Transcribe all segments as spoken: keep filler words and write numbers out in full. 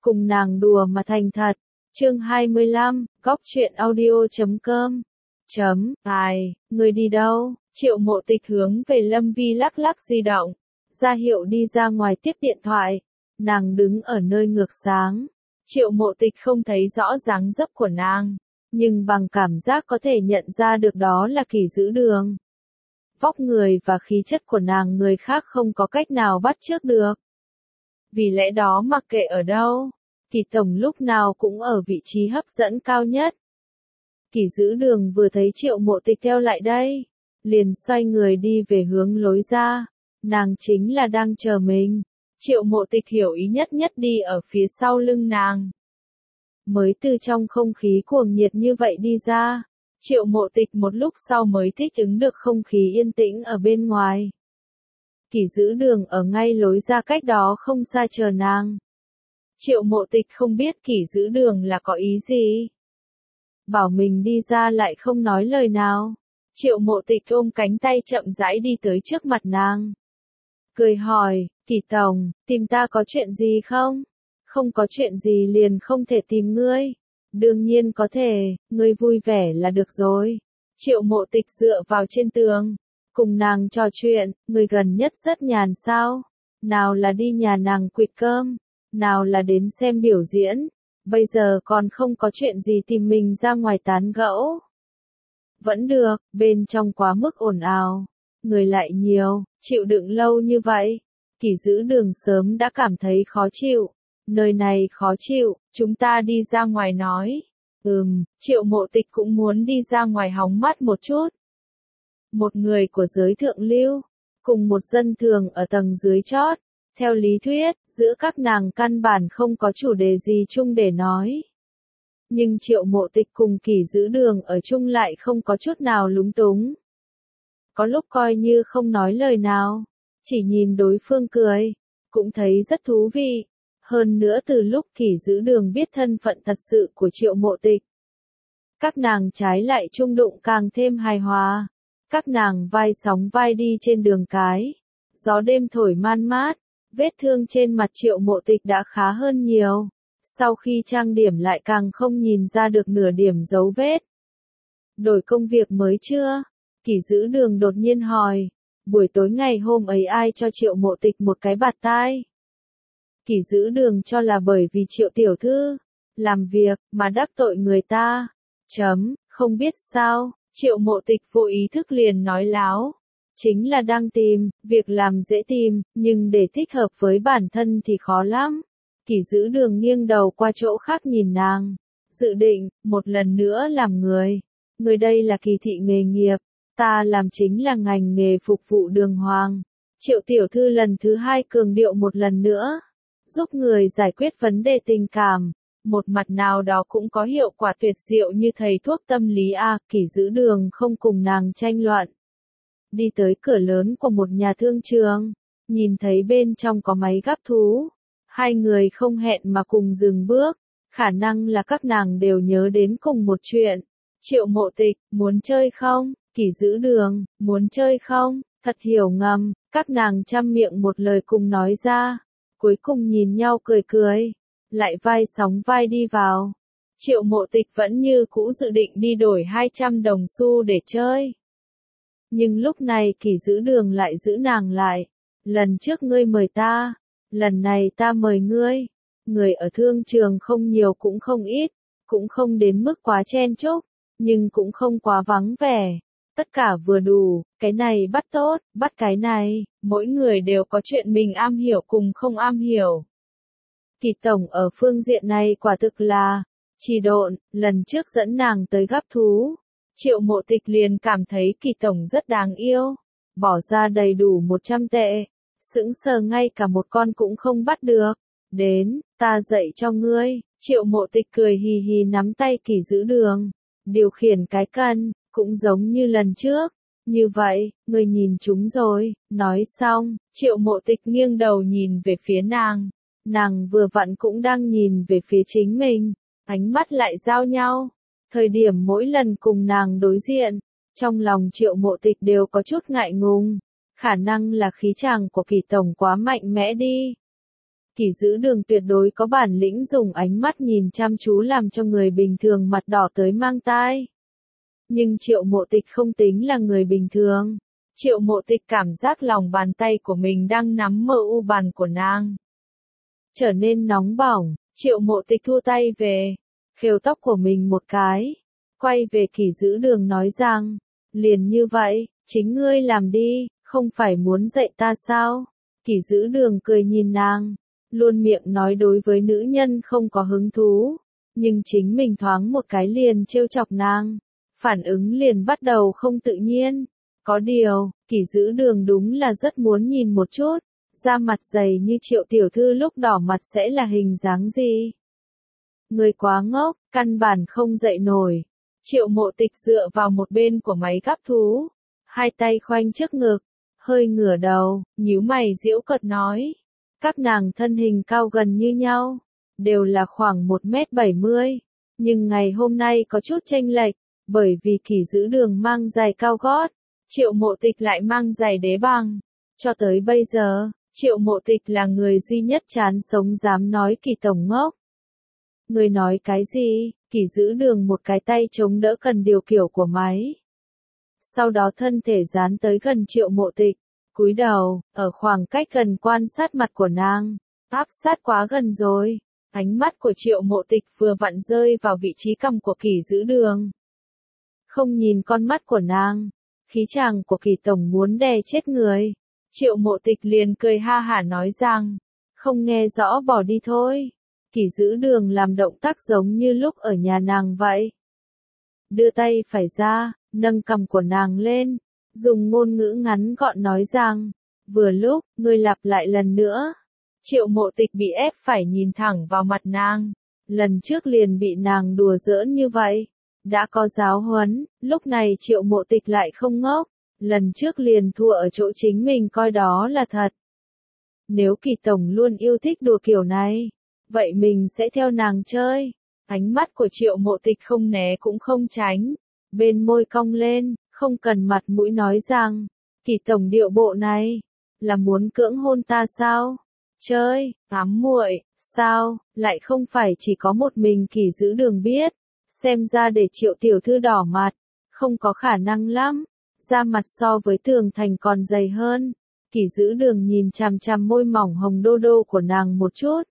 cùng nàng đùa mà thành thật. Chương hai mươi lăm, góc truyện audio chấm com. Chấm, ai, người đi đâu? Triệu Mộ Tịch hướng về Lâm Vi lắc lắc di động, ra hiệu đi ra ngoài tiếp điện thoại. Nàng đứng ở nơi ngược sáng. Triệu Mộ Tịch không thấy rõ dáng dấp của nàng, nhưng bằng cảm giác có thể nhận ra được đó là Kỷ Dữ Đường. Vóc người và khí chất của nàng người khác không có cách nào bắt chước được. Vì lẽ đó mặc kệ ở đâu, Kỷ tổng lúc nào cũng ở vị trí hấp dẫn cao nhất. Kỷ Dữ Đường vừa thấy Triệu Mộ Tịch theo lại đây, liền xoay người đi về hướng lối ra. Nàng chính là đang chờ mình. Triệu Mộ Tịch hiểu ý nhất nhất đi ở phía sau lưng nàng. Mới từ trong không khí cuồng nhiệt như vậy đi ra, Triệu Mộ Tịch một lúc sau mới thích ứng được không khí yên tĩnh ở bên ngoài. Kỷ Dữ Đường ở ngay lối ra cách đó không xa chờ nàng. Triệu Mộ Tịch không biết Kỷ Dữ Đường là có ý gì. Bảo mình đi ra lại không nói lời nào. Triệu Mộ Tịch ôm cánh tay chậm rãi đi tới trước mặt nàng. Cười hỏi, Kỷ tổng, tìm ta có chuyện gì không? Không có chuyện gì liền không thể tìm ngươi. Đương nhiên có thể, ngươi vui vẻ là được rồi. Triệu Mộ Tịch dựa vào trên tường, cùng nàng trò chuyện, ngươi gần nhất rất nhàn sao? Nào là đi nhà nàng quỵt cơm, nào là đến xem biểu diễn, bây giờ còn không có chuyện gì tìm mình ra ngoài tán gẫu. Vẫn được, bên trong quá mức ồn ào, người lại nhiều, chịu đựng lâu như vậy. Kỷ Dữ Đường sớm đã cảm thấy khó chịu. Nơi này khó chịu, chúng ta đi ra ngoài nói. Ừm, Triệu Mộ Tịch cũng muốn đi ra ngoài hóng mát một chút. Một người của giới thượng lưu, cùng một dân thường ở tầng dưới chót. Theo lý thuyết, giữa các nàng căn bản không có chủ đề gì chung để nói. Nhưng Triệu Mộ Tịch cùng Kỷ Dữ Đường ở chung lại không có chút nào lúng túng. Có lúc coi như không nói lời nào, chỉ nhìn đối phương cười, cũng thấy rất thú vị. Hơn nữa từ lúc Kỷ Dữ Đường biết thân phận thật sự của Triệu Mộ Tịch, các nàng trái lại chung đụng càng thêm hài hòa. Các nàng vai sóng vai đi trên đường cái, gió đêm thổi man mát, vết thương trên mặt Triệu Mộ Tịch đã khá hơn nhiều. Sau khi trang điểm lại càng không nhìn ra được nửa điểm dấu vết. Đổi công việc mới chưa? Kỷ Dữ Đường đột nhiên hỏi. Buổi tối ngày hôm ấy ai cho Triệu Mộ Tịch một cái bạt tai? Kỷ Dữ Đường cho là bởi vì Triệu tiểu thư làm việc mà đắc tội người ta. Chấm, không biết sao, Triệu Mộ Tịch vô ý thức liền nói láo. Chính là đang tìm, việc làm dễ tìm, nhưng để thích hợp với bản thân thì khó lắm. Kỷ Dữ Đường nghiêng đầu qua chỗ khác nhìn nàng, dự định, một lần nữa làm người. Người đây là kỳ thị nghề nghiệp, ta làm chính là ngành nghề phục vụ đường hoàng. Triệu tiểu thư lần thứ hai cường điệu một lần nữa, giúp người giải quyết vấn đề tình cảm. Một mặt nào đó cũng có hiệu quả tuyệt diệu như thầy thuốc tâm lý a. Kỷ Dữ Đường không cùng nàng tranh luận. Đi tới cửa lớn của một nhà thương trường, nhìn thấy bên trong có máy gắp thú. Hai người không hẹn mà cùng dừng bước, khả năng là các nàng đều nhớ đến cùng một chuyện. Triệu Mộ Tịch, muốn chơi không? Kỷ Dữ Đường, muốn chơi không? Thật hiểu ngầm, các nàng chăm miệng một lời cùng nói ra, cuối cùng nhìn nhau cười cười, lại vai sóng vai đi vào. Triệu Mộ Tịch vẫn như cũ dự định đi đổi hai trăm đồng xu để chơi. Nhưng lúc này Kỷ Dữ Đường lại giữ nàng lại. Lần trước ngươi mời ta, lần này ta mời ngươi. Người ở thương trường không nhiều cũng không ít, cũng không đến mức quá chen chúc, nhưng cũng không quá vắng vẻ. Tất cả vừa đủ, cái này bắt tốt, bắt cái này, mỗi người đều có chuyện mình am hiểu cùng không am hiểu. Kỷ tổng ở phương diện này quả thực là chỉ độn. Lần trước dẫn nàng tới gắp thú, Triệu Mộ Tịch liền cảm thấy Kỷ tổng rất đáng yêu, bỏ ra đầy đủ một trăm tệ, sững sờ ngay cả một con cũng không bắt được. Đến, ta dạy cho ngươi. Triệu Mộ Tịch cười hì hì nắm tay Kỷ Dữ Đường, điều khiển cái cân, cũng giống như lần trước. Như vậy, ngươi nhìn chúng rồi. Nói xong, Triệu Mộ Tịch nghiêng đầu nhìn về phía nàng. Nàng vừa vặn cũng đang nhìn về phía chính mình, ánh mắt lại giao nhau. Thời điểm mỗi lần cùng nàng đối diện, trong lòng Triệu Mộ Tịch đều có chút ngại ngùng. Khả năng là khí chàng của Kỷ tổng quá mạnh mẽ đi. Kỷ Dữ Đường tuyệt đối có bản lĩnh dùng ánh mắt nhìn chăm chú làm cho người bình thường mặt đỏ tới mang tai. Nhưng Triệu Mộ Tịch không tính là người bình thường. Triệu Mộ Tịch cảm giác lòng bàn tay của mình đang nắm mờ u bàn của nàng. Trở nên nóng bỏng, Triệu Mộ Tịch thu tay về, khều tóc của mình một cái, quay về Kỷ Dữ Đường nói rằng, liền như vậy, chính ngươi làm đi, không phải muốn dạy ta sao? Kỷ Dữ Đường cười nhìn nàng, luôn miệng nói đối với nữ nhân không có hứng thú, nhưng chính mình thoáng một cái liền trêu chọc nàng, phản ứng liền bắt đầu không tự nhiên. Có điều, Kỷ Dữ Đường đúng là rất muốn nhìn một chút, da mặt dày như Triệu tiểu thư lúc đỏ mặt sẽ là hình dáng gì. Người quá ngốc, căn bản không dậy nổi. Triệu Mộ Tịch dựa vào một bên của máy gắp thú, hai tay khoanh trước ngực, hơi ngửa đầu, nhíu mày giễu cợt nói. Các nàng thân hình cao gần như nhau, đều là khoảng một mét bảy mươi, nhưng ngày hôm nay có chút chênh lệch, bởi vì Kỷ Dữ Đường mang giày cao gót, Triệu Mộ Tịch lại mang giày đế bằng. Cho tới bây giờ, Triệu Mộ Tịch là người duy nhất chán sống dám nói Kỷ tổng ngốc. Người nói cái gì? Kỷ Dữ Đường một cái tay chống đỡ cần điều khiển của máy. Sau đó thân thể dán tới gần Triệu Mộ Tịch, cúi đầu, ở khoảng cách gần quan sát mặt của nàng, áp sát quá gần rồi. Ánh mắt của Triệu Mộ Tịch vừa vặn rơi vào vị trí cằm của Kỷ Dữ Đường. Không nhìn con mắt của nàng, khí chàng của Kỷ tổng muốn đè chết người. Triệu Mộ Tịch liền cười ha hả nói rằng, không nghe rõ bỏ đi thôi. Kỷ Dữ Đường làm động tác giống như lúc ở nhà nàng vậy. Đưa tay phải ra, nâng cằm của nàng lên, dùng ngôn ngữ ngắn gọn nói rằng, vừa lúc, ngươi lặp lại lần nữa. Triệu Mộ Tịch bị ép phải nhìn thẳng vào mặt nàng. Lần trước liền bị nàng đùa giỡn như vậy. Đã có giáo huấn, lúc này Triệu Mộ Tịch lại không ngốc. Lần trước liền thua ở chỗ chính mình coi đó là thật. Nếu Kỷ tổng luôn yêu thích đùa kiểu này, vậy mình sẽ theo nàng chơi. Ánh mắt của Triệu Mộ Tịch không né cũng không tránh. Bên môi cong lên, không cần mặt mũi nói rằng, Kỷ tổng điệu bộ này, là muốn cưỡng hôn ta sao? Chơi, ám muội, sao, lại không phải chỉ có một mình Kỷ Dữ Đường biết. Xem ra để Triệu tiểu thư đỏ mặt, không có khả năng lắm. Da mặt so với tường thành còn dày hơn. Kỷ Dữ Đường nhìn chằm chằm môi mỏng hồng đô đô của nàng một chút.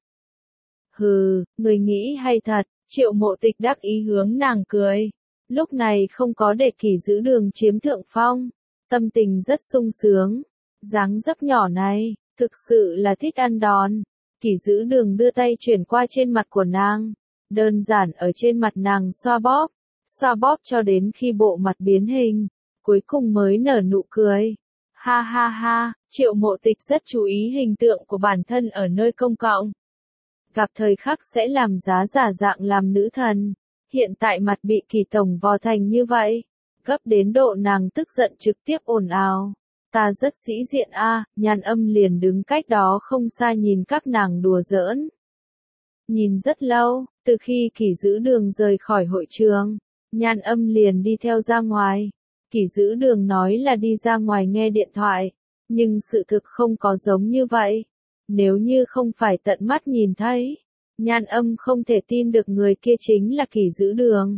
Hừ, người nghĩ hay thật, Triệu Mộ Tịch đắc ý hướng nàng cười. Lúc này không có để Kỷ Dữ Đường chiếm thượng phong, tâm tình rất sung sướng. Dáng dấp nhỏ này, thực sự là thích ăn đòn. Kỷ Dữ Đường đưa tay chuyển qua trên mặt của nàng, đơn giản ở trên mặt nàng xoa bóp, xoa bóp cho đến khi bộ mặt biến hình, cuối cùng mới nở nụ cười. Ha ha ha, Triệu Mộ Tịch rất chú ý hình tượng của bản thân ở nơi công cộng. Gặp thời khắc sẽ làm giá giả dạng làm nữ thần. Hiện tại mặt bị Kỷ tổng vò thành như vậy, gấp đến độ nàng tức giận trực tiếp ồn ào. Ta rất sĩ diện a, à, Nhan Âm liền đứng cách đó không xa nhìn các nàng đùa giỡn. Nhìn rất lâu, từ khi Kỷ Dữ Đường rời khỏi hội trường, Nhan Âm liền đi theo ra ngoài. Kỷ Dữ Đường nói là đi ra ngoài nghe điện thoại, nhưng sự thực không có giống như vậy. Nếu như không phải tận mắt nhìn thấy, Nhan Âm không thể tin được người kia chính là Kỷ Dữ Đường.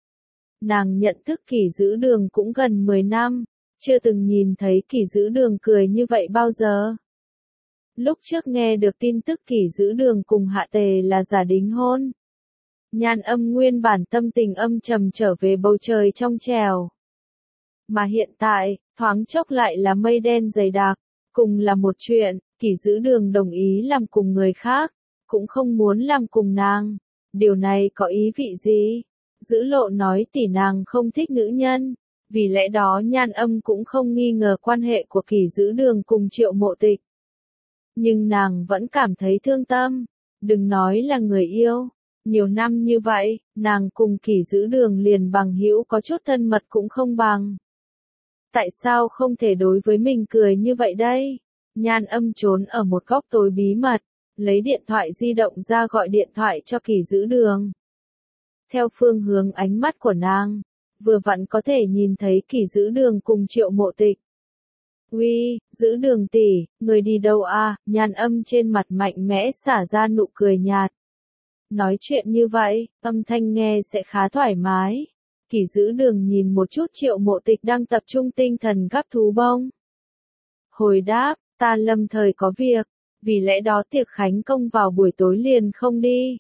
Nàng nhận thức Kỷ Dữ Đường cũng gần mười năm, chưa từng nhìn thấy Kỷ Dữ Đường cười như vậy bao giờ. Lúc trước nghe được tin tức Kỷ Dữ Đường cùng Hạ Tề là giả đính hôn, Nhan Âm nguyên bản tâm tình âm trầm trở về bầu trời trong trèo. Mà hiện tại, thoáng chốc lại là mây đen dày đặc, cùng là một chuyện, Kỷ Dữ Đường đồng ý làm cùng người khác, cũng không muốn làm cùng nàng. Điều này có ý vị gì? Dữ Lộ nói tỷ nàng không thích nữ nhân, vì lẽ đó Nhan Âm cũng không nghi ngờ quan hệ của Kỷ Dữ Đường cùng Triệu Mộ Tịch. Nhưng nàng vẫn cảm thấy thương tâm, đừng nói là người yêu. Nhiều năm như vậy, nàng cùng Kỷ Dữ Đường liền bằng hữu có chút thân mật cũng không bằng. Tại sao không thể đối với mình cười như vậy đây? Nhan Âm trốn ở một góc tối bí mật, lấy điện thoại di động ra gọi điện thoại cho Kỷ Dữ Đường. Theo phương hướng ánh mắt của nàng, vừa vặn có thể nhìn thấy Kỷ Dữ Đường cùng Triệu Mộ Tịch. Uy, giữ đường tỷ, người đi đâu à, Nhan Âm trên mặt mạnh mẽ xả ra nụ cười nhạt. Nói chuyện như vậy, âm thanh nghe sẽ khá thoải mái. Kỷ giữ đường nhìn một chút Triệu Mộ Tịch đang tập trung tinh thần gắp thú bông. Hồi đáp, ta lâm thời có việc, vì lẽ đó tiệc khánh công vào buổi tối liền không đi.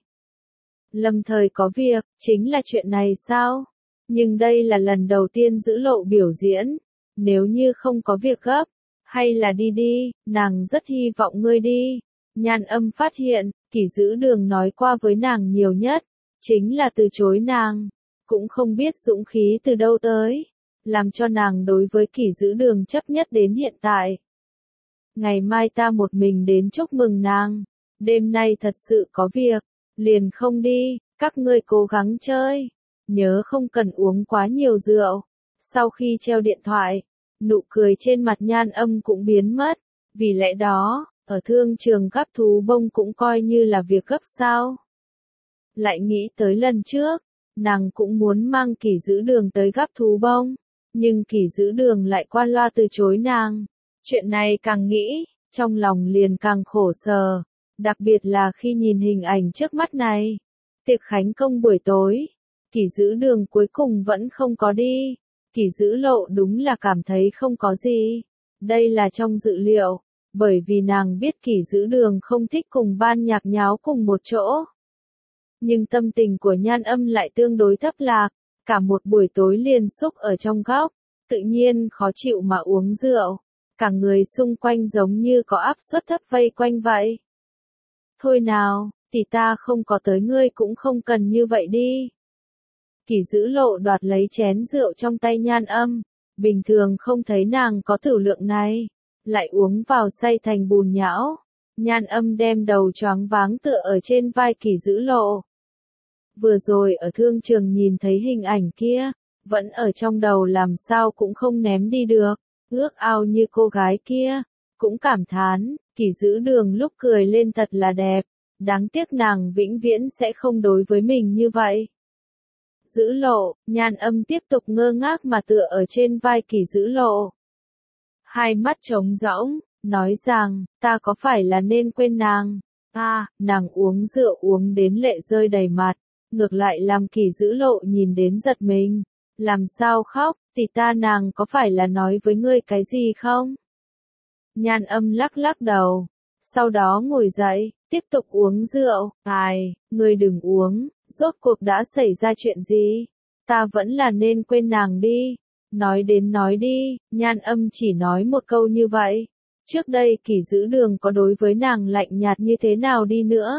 Lâm thời có việc, chính là chuyện này sao? Nhưng đây là lần đầu tiên Giữ Lộ biểu diễn. Nếu như không có việc gấp, hay là đi đi, nàng rất hy vọng ngươi đi. Nhan Âm phát hiện, Kỷ giữ đường nói qua với nàng nhiều nhất, chính là từ chối nàng. Cũng không biết dũng khí từ đâu tới, làm cho nàng đối với Kỷ giữ đường chấp nhất đến hiện tại. Ngày mai ta một mình đến chúc mừng nàng, đêm nay thật sự có việc, liền không đi, các ngươi cố gắng chơi, nhớ không cần uống quá nhiều rượu. Sau khi treo điện thoại, nụ cười trên mặt Nhan Âm cũng biến mất, vì lẽ đó, ở thương trường gắp thú bông cũng coi như là việc gấp sao. Lại nghĩ tới lần trước, nàng cũng muốn mang Kỷ giữ đường tới gắp thú bông, nhưng Kỷ giữ đường lại qua loa từ chối nàng. Chuyện này càng nghĩ, trong lòng liền càng khổ sở, đặc biệt là khi nhìn hình ảnh trước mắt này. Tiệc khánh công buổi tối, Kỷ giữ đường cuối cùng vẫn không có đi. Kỷ Giữ Lộ đúng là cảm thấy không có gì. Đây là trong dự liệu, bởi vì nàng biết Kỷ giữ đường không thích cùng ban nhạc nháo cùng một chỗ. Nhưng tâm tình của Nhan Âm lại tương đối thấp lạc, cả một buổi tối liền xúc ở trong góc, tự nhiên khó chịu mà uống rượu. Cả người xung quanh giống như có áp suất thấp vây quanh vậy. Thôi nào, tỷ ta không có tới ngươi cũng không cần như vậy đi. Kỷ Giữ Lộ đoạt lấy chén rượu trong tay Nhan Âm, bình thường không thấy nàng có tử lượng này, lại uống vào say thành bùn nhão. Nhan Âm đem đầu choáng váng tựa ở trên vai Kỷ Giữ Lộ. Vừa rồi ở thương trường nhìn thấy hình ảnh kia, vẫn ở trong đầu làm sao cũng không ném đi được, ước ao như cô gái kia, cũng cảm thán, Kỷ giữ đường lúc cười lên thật là đẹp, đáng tiếc nàng vĩnh viễn sẽ không đối với mình như vậy. Giữ Lộ, Nhan Âm tiếp tục ngơ ngác mà tựa ở trên vai Kỷ Giữ Lộ. Hai mắt trống rỗng, nói rằng, ta có phải là nên quên nàng? À, nàng uống rượu uống đến lệ rơi đầy mặt, ngược lại làm Kỷ Giữ Lộ nhìn đến giật mình. Làm sao khóc, tỷ ta nàng có phải là nói với ngươi cái gì không? Nhan Âm lắc lắc đầu, sau đó ngồi dậy, tiếp tục uống rượu. Ai, ngươi đừng uống, rốt cuộc đã xảy ra chuyện gì? Ta vẫn là nên quên nàng đi. Nói đến nói đi, Nhan Âm chỉ nói một câu như vậy. Trước đây Kỷ giữ đường có đối với nàng lạnh nhạt như thế nào đi nữa,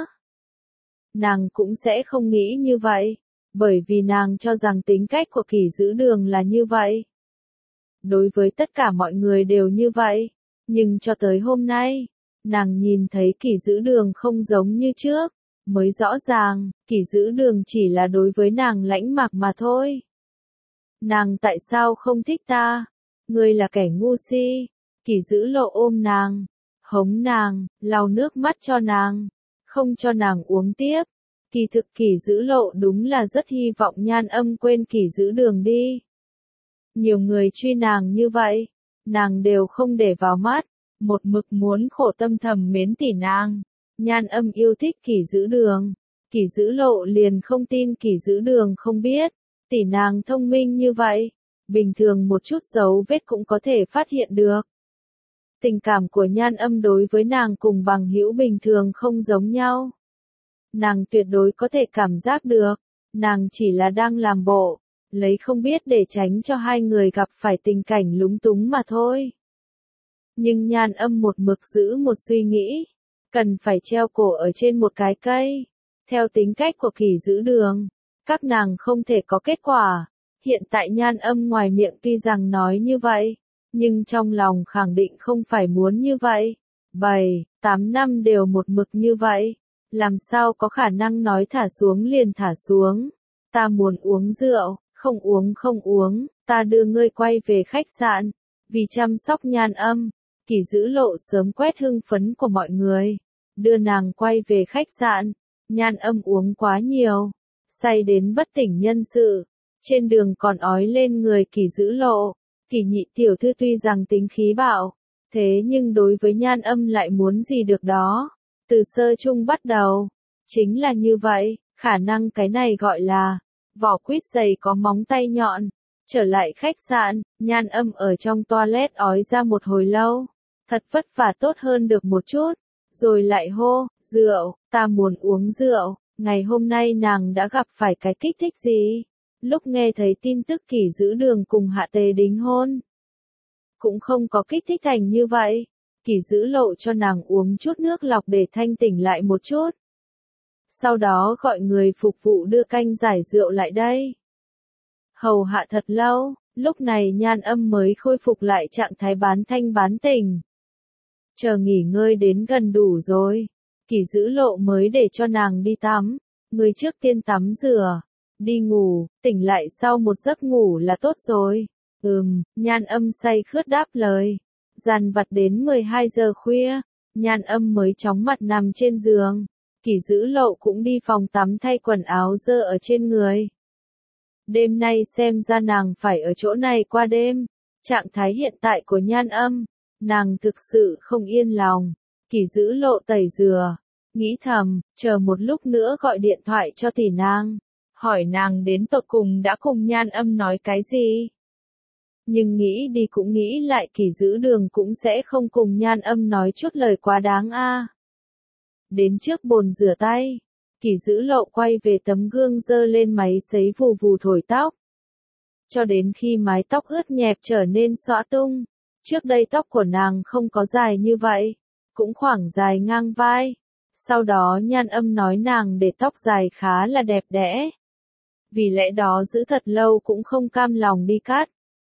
nàng cũng sẽ không nghĩ như vậy. Bởi vì nàng cho rằng tính cách của Kỷ giữ đường là như vậy. Đối với tất cả mọi người đều như vậy. Nhưng cho tới hôm nay, nàng nhìn thấy Kỷ giữ đường không giống như trước, mới rõ ràng, Kỷ giữ đường chỉ là đối với nàng lãnh mạc mà thôi. Nàng tại sao không thích ta? Ngươi là kẻ ngu si. Kỷ giữ Lộ ôm nàng, hống nàng, lau nước mắt cho nàng, không cho nàng uống tiếp. Kỳ thực Kỷ giữ Lộ đúng là rất hy vọng Nhan Âm quên Kỷ giữ đường đi. Nhiều người truy nàng như vậy, nàng đều không để vào mắt, một mực muốn khổ tâm thầm mến tỷ nàng. Nhan Âm yêu thích Kỷ giữ đường, Kỷ giữ Lộ liền không tin Kỷ giữ đường không biết, tỷ nàng thông minh như vậy, bình thường một chút dấu vết cũng có thể phát hiện được. Tình cảm của Nhan Âm đối với nàng cùng bằng hữu bình thường không giống nhau. Nàng tuyệt đối có thể cảm giác được, nàng chỉ là đang làm bộ, lấy không biết để tránh cho hai người gặp phải tình cảnh lúng túng mà thôi. Nhưng Nhan Âm một mực giữ một suy nghĩ, cần phải treo cổ ở trên một cái cây. Theo tính cách của Kỷ giữ đường, các nàng không thể có kết quả. Hiện tại Nhan Âm ngoài miệng tuy rằng nói như vậy, nhưng trong lòng khẳng định không phải muốn như vậy. Bảy, tám năm đều một mực như vậy. Làm sao có khả năng nói thả xuống liền thả xuống. Ta muốn uống rượu, không uống không uống, ta đưa ngươi quay về khách sạn. Vì chăm sóc Nhan Âm, Kỷ giữ Lộ sớm quét hưng phấn của mọi người, đưa nàng quay về khách sạn. Nhan Âm uống quá nhiều, say đến bất tỉnh nhân sự, trên đường còn ói lên người Kỷ giữ Lộ. Kỷ nhị tiểu thư tuy rằng tính khí bạo, Thế nhưng đối với Nhan Âm lại muốn gì được đó. Từ sơ chung bắt đầu. Chính là như vậy, khả năng cái này gọi là vỏ quýt dày có móng tay nhọn. Trở lại khách sạn, Nhan Âm ở trong toilet ói ra một hồi lâu. Thật vất vả tốt hơn được một chút. Rồi lại hô, rượu, ta muốn uống rượu. Ngày hôm nay nàng đã gặp phải cái kích thích gì? Lúc nghe thấy tin tức Kỷ Giữ Đường cùng Hạ Tề đính hôn. Cũng không có kích thích thành như vậy. Kỷ Giữ Lộ cho nàng uống chút nước lọc để thanh tỉnh lại một chút. Sau đó gọi người phục vụ đưa canh giải rượu lại đây. Hầu hạ thật lâu, lúc này Nhan Âm mới khôi phục lại trạng thái bán thanh bán tỉnh. Chờ nghỉ ngơi đến gần đủ rồi. Kỷ Giữ Lộ mới để cho nàng đi tắm. Người trước tiên tắm rửa. Đi ngủ, tỉnh lại sau một giấc ngủ là tốt rồi. Ừm, Nhan Âm say khướt đáp lời. Dằn vặt đến mười hai giờ khuya, Nhan Âm mới chóng mặt nằm trên giường. Kỷ Giữ Lộ cũng đi phòng tắm thay quần áo dơ ở trên người. Đêm nay xem ra nàng phải ở chỗ này qua đêm. Trạng thái hiện tại của Nhan Âm, nàng thực sự không yên lòng. Kỷ Giữ Lộ tẩy rửa, nghĩ thầm, chờ một lúc nữa gọi điện thoại cho tỷ nàng. Hỏi nàng đến tột cùng đã cùng Nhan Âm nói cái gì. Nhưng nghĩ đi cũng nghĩ lại Kỷ Giữ Đường cũng sẽ không cùng Nhan Âm nói chút lời quá đáng a. À. Đến trước bồn rửa tay, Kỷ Giữ Lộ quay về tấm gương giơ lên máy sấy vù vù thổi tóc. Cho đến khi mái tóc ướt nhẹp trở nên xõa tung. Trước đây tóc của nàng không có dài như vậy, cũng khoảng dài ngang vai. Sau đó Nhan Âm nói nàng để tóc dài khá là đẹp đẽ. Vì lẽ đó giữ thật lâu cũng không cam lòng đi cắt.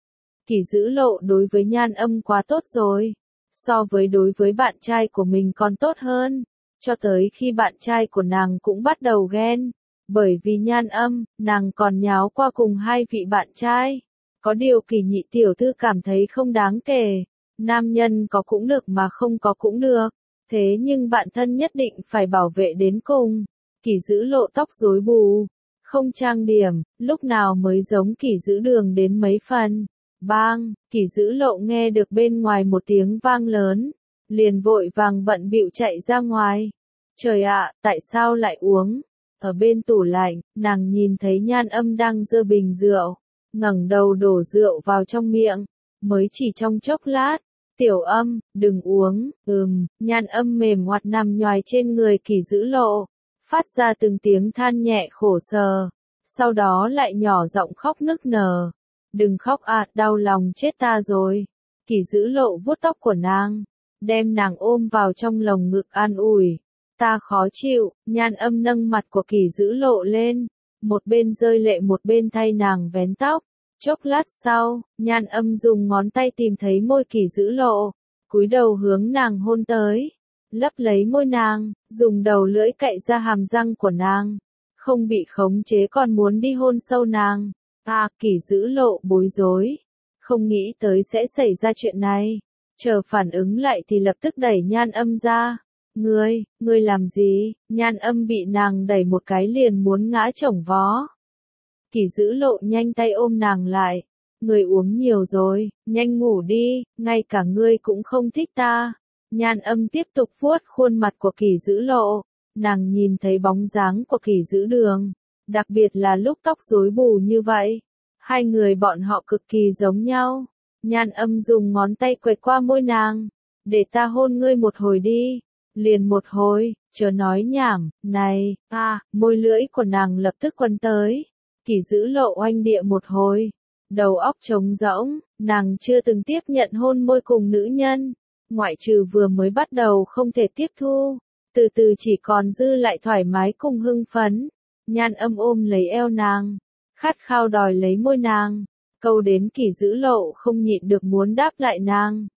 Kỷ Giữ Lộ đối với Nhan Âm quá tốt rồi. So với đối với bạn trai của mình còn tốt hơn. Cho tới khi bạn trai của nàng cũng bắt đầu ghen. Bởi vì Nhan Âm, nàng còn nháo qua cùng hai vị bạn trai. Có điều Kỷ nhị tiểu thư cảm thấy không đáng kể. Nam nhân có cũng được mà không có cũng được. Thế nhưng bạn thân nhất định phải bảo vệ đến cùng. Kỷ Giữ Lộ tóc rối bù. Không trang điểm, lúc nào mới giống Kỷ Giữ Đường đến mấy phần. Bang, Kỷ Giữ Lộ nghe được bên ngoài một tiếng vang lớn. Liền vội vàng bận bịu chạy ra ngoài. Trời ạ, tại sao lại uống? Ở bên tủ lạnh, nàng nhìn thấy Nhan Âm đang giơ bình rượu. Ngẩng đầu đổ rượu vào trong miệng. Mới chỉ trong chốc lát. Tiểu Âm, đừng uống. Ừm, Nhan Âm mềm ngoặt nằm nhoài trên người Kỷ Giữ Lộ. Phát ra từng tiếng than nhẹ khổ sở. Sau đó lại nhỏ giọng khóc nức nở. Đừng khóc à, đau lòng chết ta rồi. Kỷ Giữ Lộ vuốt tóc của nàng. Đem nàng ôm vào trong lồng ngực an ủi. Ta khó chịu. Nhan Âm nâng mặt của Kỷ Giữ Lộ lên. Một bên rơi lệ một bên thay nàng vén tóc. Chốc lát sau, Nhan Âm dùng ngón tay tìm thấy môi Kỷ Giữ Lộ. Cúi đầu hướng nàng hôn tới. Lấp lấy môi nàng, dùng đầu lưỡi cạy ra hàm răng của nàng. Không bị khống chế còn muốn đi hôn sâu nàng. À, Kỷ Giữ Lộ bối rối. Không nghĩ tới sẽ xảy ra chuyện này. Chờ phản ứng lại thì lập tức đẩy Nhan Âm ra. Ngươi, ngươi làm gì? Nhan Âm bị nàng đẩy một cái liền muốn ngã chổng vó. Kỷ Giữ Lộ nhanh tay ôm nàng lại. Ngươi uống nhiều rồi, nhanh ngủ đi, ngay cả ngươi cũng không thích ta. Nhan Âm tiếp tục vuốt khuôn mặt của Kỷ Giữ Lộ. Nàng nhìn thấy bóng dáng của Kỷ Giữ Đường. Đặc biệt là lúc tóc rối bù như vậy. Hai người bọn họ cực kỳ giống nhau. Nhan Âm dùng ngón tay quẹt qua môi nàng. Để ta hôn ngươi một hồi đi. Liền một hồi, chớ nói nhảm, này, à, môi lưỡi của nàng lập tức quấn tới. Kỷ Giữ Lộ oanh địa một hồi. Đầu óc trống rỗng, nàng chưa từng tiếp nhận hôn môi cùng nữ nhân. Ngoại trừ vừa mới bắt đầu không thể tiếp thu. Từ từ chỉ còn dư lại thoải mái cùng hưng phấn. Nhan Âm ôm lấy eo nàng. Khát khao đòi lấy môi nàng. Câu đến Kỷ Giữ Lộ không nhịn được muốn đáp lại nàng.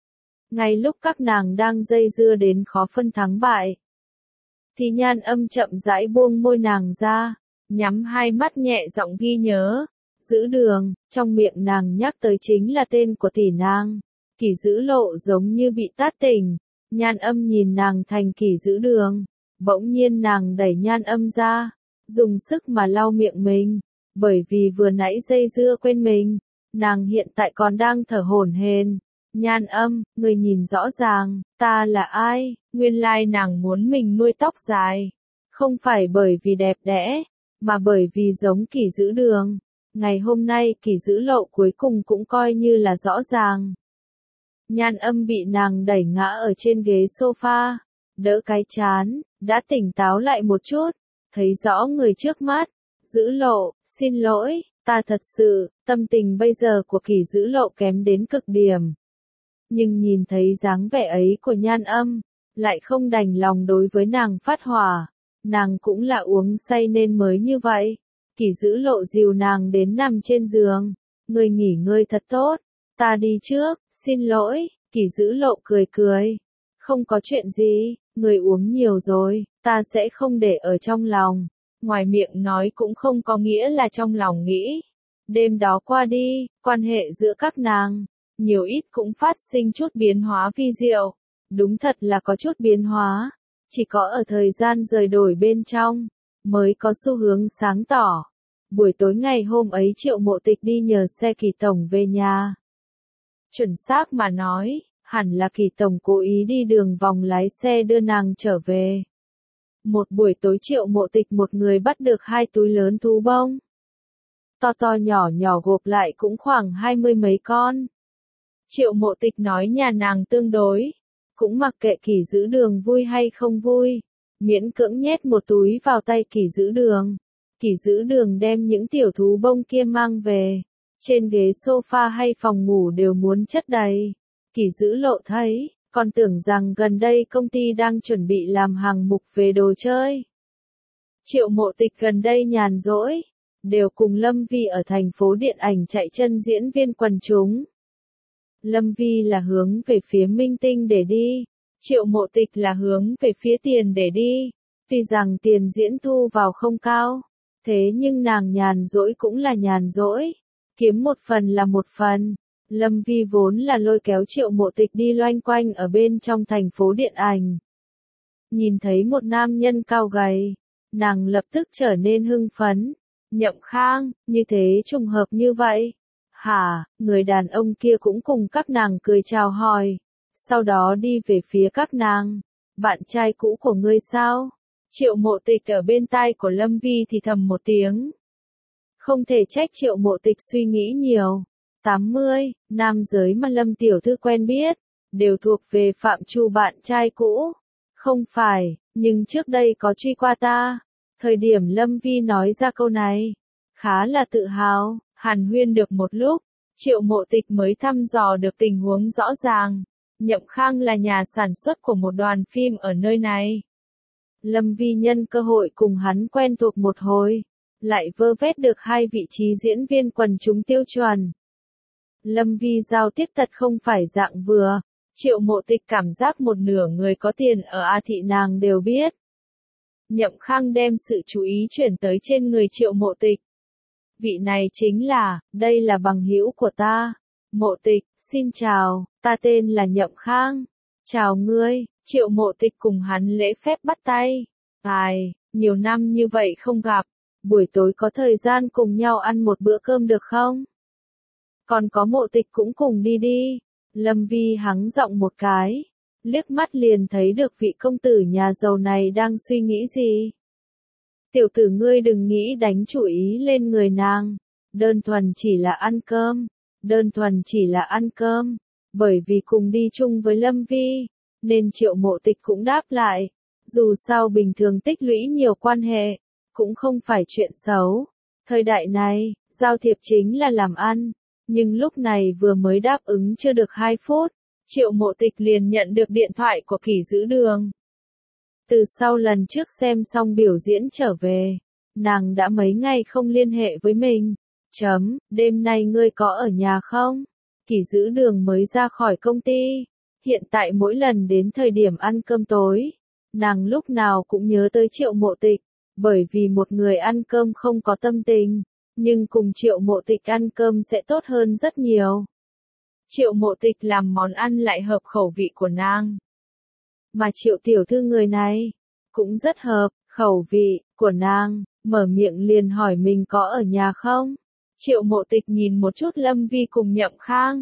Ngay lúc các nàng đang dây dưa đến khó phân thắng bại. Thì Nhan Âm chậm rãi buông môi nàng ra. Nhắm hai mắt nhẹ giọng ghi nhớ. Giữ Đường, trong miệng nàng nhắc tới chính là tên của tỷ nàng. Kỷ Giữ Lộ giống như bị tát tỉnh. Nhan Âm nhìn nàng thành Kỷ Giữ Đường. Bỗng nhiên nàng đẩy Nhan Âm ra. Dùng sức mà lau miệng mình. Bởi vì vừa nãy dây dưa quên mình. Nàng hiện tại còn đang thở hổn hển. Nhan Âm, người nhìn rõ ràng, ta là ai? Nguyên lai nàng muốn mình nuôi tóc dài. Không phải bởi vì đẹp đẽ, mà bởi vì giống Kỷ Dữ Đường. Ngày hôm nay Kỷ Dữ Lộ cuối cùng cũng coi như là rõ ràng. Nhan Âm bị nàng đẩy ngã ở trên ghế sofa, đỡ cái chán, đã tỉnh táo lại một chút, thấy rõ người trước mắt. Dữ Lộ, xin lỗi, ta thật sự, tâm tình bây giờ của Kỷ Dữ Lộ kém đến cực điểm. Nhưng nhìn thấy dáng vẻ ấy của Nhan Âm, lại không đành lòng đối với nàng phát hỏa. Nàng cũng là uống say nên mới như vậy. Kỷ Dữ Lộ dìu nàng đến nằm trên giường. Ngươi nghỉ ngơi thật tốt, ta đi trước, xin lỗi. Kỷ Dữ Lộ cười cười. Không có chuyện gì, ngươi uống nhiều rồi, ta sẽ không để ở trong lòng. Ngoài miệng nói cũng không có nghĩa là trong lòng nghĩ. Đêm đó qua đi, quan hệ giữa các nàng, nhiều ít cũng phát sinh chút biến hóa vi diệu. Đúng thật là có chút biến hóa. Chỉ có ở thời gian rời đổi bên trong, mới có xu hướng sáng tỏ. Buổi tối ngày hôm ấy Triệu Mộ Tịch đi nhờ xe Kỳ Tổng về nhà. Chuẩn xác mà nói, hẳn là Kỳ Tổng cố ý đi đường vòng lái xe đưa nàng trở về. Một buổi tối Triệu Mộ Tịch một người bắt được hai túi lớn thú bông. To to nhỏ nhỏ gộp lại cũng khoảng hai mươi mấy con. Triệu Mộ Tịch nói nhà nàng tương đối, cũng mặc kệ Kỷ Dữ Đường vui hay không vui, miễn cưỡng nhét một túi vào tay Kỷ Dữ Đường. Kỷ Dữ Đường đem những tiểu thú bông kia mang về, trên ghế sofa hay phòng ngủ đều muốn chất đầy. Kỷ Dữ Lộ thấy, còn tưởng rằng gần đây công ty đang chuẩn bị làm hàng mục về đồ chơi. Triệu Mộ Tịch gần đây nhàn rỗi, đều cùng Lâm Vi ở thành phố điện ảnh chạy chân diễn viên quần chúng. Lâm Vi là hướng về phía minh tinh để đi, Triệu Mộ Tịch là hướng về phía tiền để đi. Tuy rằng tiền diễn thu vào không cao, thế nhưng nàng nhàn rỗi cũng là nhàn rỗi, kiếm một phần là một phần. Lâm Vi vốn là lôi kéo Triệu Mộ Tịch đi loanh quanh ở bên trong thành phố điện ảnh. Nhìn thấy một nam nhân cao gầy, nàng lập tức trở nên hưng phấn. Nhậm Khang, như thế trùng hợp như vậy. Hả, người đàn ông kia cũng cùng các nàng cười chào hỏi, sau đó đi về phía các nàng. Bạn trai cũ của ngươi sao? Triệu Mộ Tịch ở bên tai của Lâm Vi thì thầm một tiếng. Không thể trách Triệu Mộ Tịch suy nghĩ nhiều. tám mươi, nam giới mà Lâm tiểu thư quen biết, đều thuộc về phạm trù bạn trai cũ. Không phải, nhưng trước đây có truy qua ta. Thời điểm Lâm Vi nói ra câu này, khá là tự hào. Hàn huyên được một lúc, Triệu Mộ Tịch mới thăm dò được tình huống rõ ràng. Nhậm Khang là nhà sản xuất của một đoàn phim ở nơi này. Lâm Vi nhân cơ hội cùng hắn quen thuộc một hồi, lại vơ vét được hai vị trí diễn viên quần chúng tiêu chuẩn. Lâm Vi giao tiếp thật không phải dạng vừa. Triệu Mộ Tịch cảm giác một nửa người có tiền ở A Thị nàng đều biết. Nhậm Khang đem sự chú ý chuyển tới trên người Triệu Mộ Tịch. Vị này chính là, đây là bằng hữu của ta. Mộ Tịch, xin chào, ta tên là Nhậm Khang. Chào ngươi. Triệu Mộ Tịch cùng hắn lễ phép bắt tay. Ai, nhiều năm như vậy không gặp, buổi tối có thời gian cùng nhau ăn một bữa cơm được không? Còn có Mộ Tịch cũng cùng đi đi. Lâm Vi hắng giọng một cái, liếc mắt liền thấy được vị công tử nhà giàu này đang suy nghĩ gì. Tiểu tử ngươi đừng nghĩ đánh chủ ý lên người nàng, đơn thuần chỉ là ăn cơm, đơn thuần chỉ là ăn cơm, bởi vì cùng đi chung với Lâm Vi, nên Triệu Mộ Tịch cũng đáp lại, dù sao bình thường tích lũy nhiều quan hệ, cũng không phải chuyện xấu. Thời đại này, giao thiệp chính là làm ăn, nhưng lúc này vừa mới đáp ứng chưa được hai phút, Triệu Mộ Tịch liền nhận được điện thoại của Kỷ Dữ Đường. Từ sau lần trước xem xong biểu diễn trở về, nàng đã mấy ngày không liên hệ với mình. Chấm, đêm nay ngươi có ở nhà không? Kỷ Dữ Đường mới ra khỏi công ty. Hiện tại mỗi lần đến thời điểm ăn cơm tối, nàng lúc nào cũng nhớ tới Triệu Mộ Tịch, bởi vì một người ăn cơm không có tâm tình, nhưng cùng Triệu Mộ Tịch ăn cơm sẽ tốt hơn rất nhiều. Triệu Mộ Tịch làm món ăn lại hợp khẩu vị của nàng. Mà Triệu tiểu thư người này, cũng rất hợp khẩu vị của nàng, mở miệng liền hỏi mình có ở nhà không. Triệu Mộ Tịch nhìn một chút Lâm Vi cùng Nhậm Khang,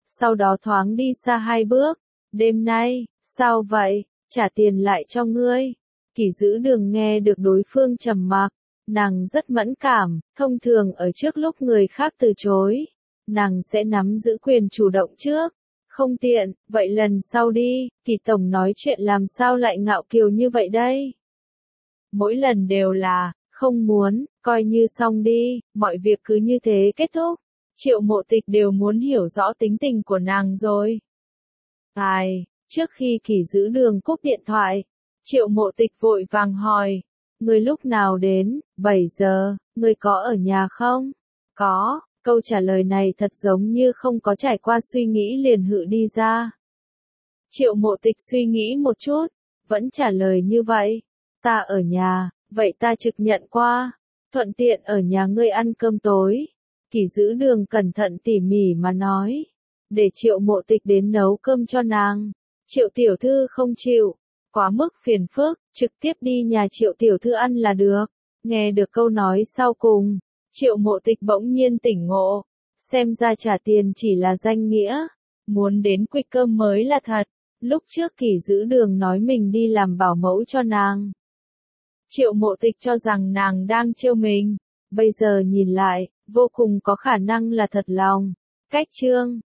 sau đó thoáng đi xa hai bước. Đêm nay, sao vậy, trả tiền lại cho ngươi. Kỷ Dữ Đường nghe được đối phương trầm mặc, nàng rất mẫn cảm, thông thường ở trước lúc người khác từ chối, nàng sẽ nắm giữ quyền chủ động trước. Không tiện, vậy lần sau đi, Kỷ tổng nói chuyện làm sao lại ngạo kiều như vậy đây? Mỗi lần đều là, không muốn, coi như xong đi, mọi việc cứ như thế kết thúc. Triệu Mộ Tịch đều muốn hiểu rõ tính tình của nàng rồi. Ai, trước khi Kỷ Dữ Đường cúp điện thoại, Triệu Mộ Tịch vội vàng hỏi, người lúc nào đến? bảy giờ, người có ở nhà không? Có, câu trả lời này thật giống như không có trải qua suy nghĩ liền hự đi ra. Triệu Mộ Tịch suy nghĩ một chút, vẫn trả lời như vậy. Ta ở nhà, vậy ta trực nhận qua, thuận tiện ở nhà ngươi ăn cơm tối. Kỷ Dữ Đường cẩn thận tỉ mỉ mà nói, để Triệu Mộ Tịch đến nấu cơm cho nàng. Triệu tiểu thư không chịu, quá mức phiền phức, trực tiếp đi nhà Triệu tiểu thư ăn là được. Nghe được câu nói sau cùng, Triệu Mộ Tịch bỗng nhiên tỉnh ngộ, xem ra trả tiền chỉ là danh nghĩa, muốn đến quỵt cơm mới là thật. Lúc trước Kỷ Dữ Đường nói mình đi làm bảo mẫu cho nàng, Triệu Mộ Tịch cho rằng nàng đang trêu mình, bây giờ nhìn lại, vô cùng có khả năng là thật lòng. Cách chương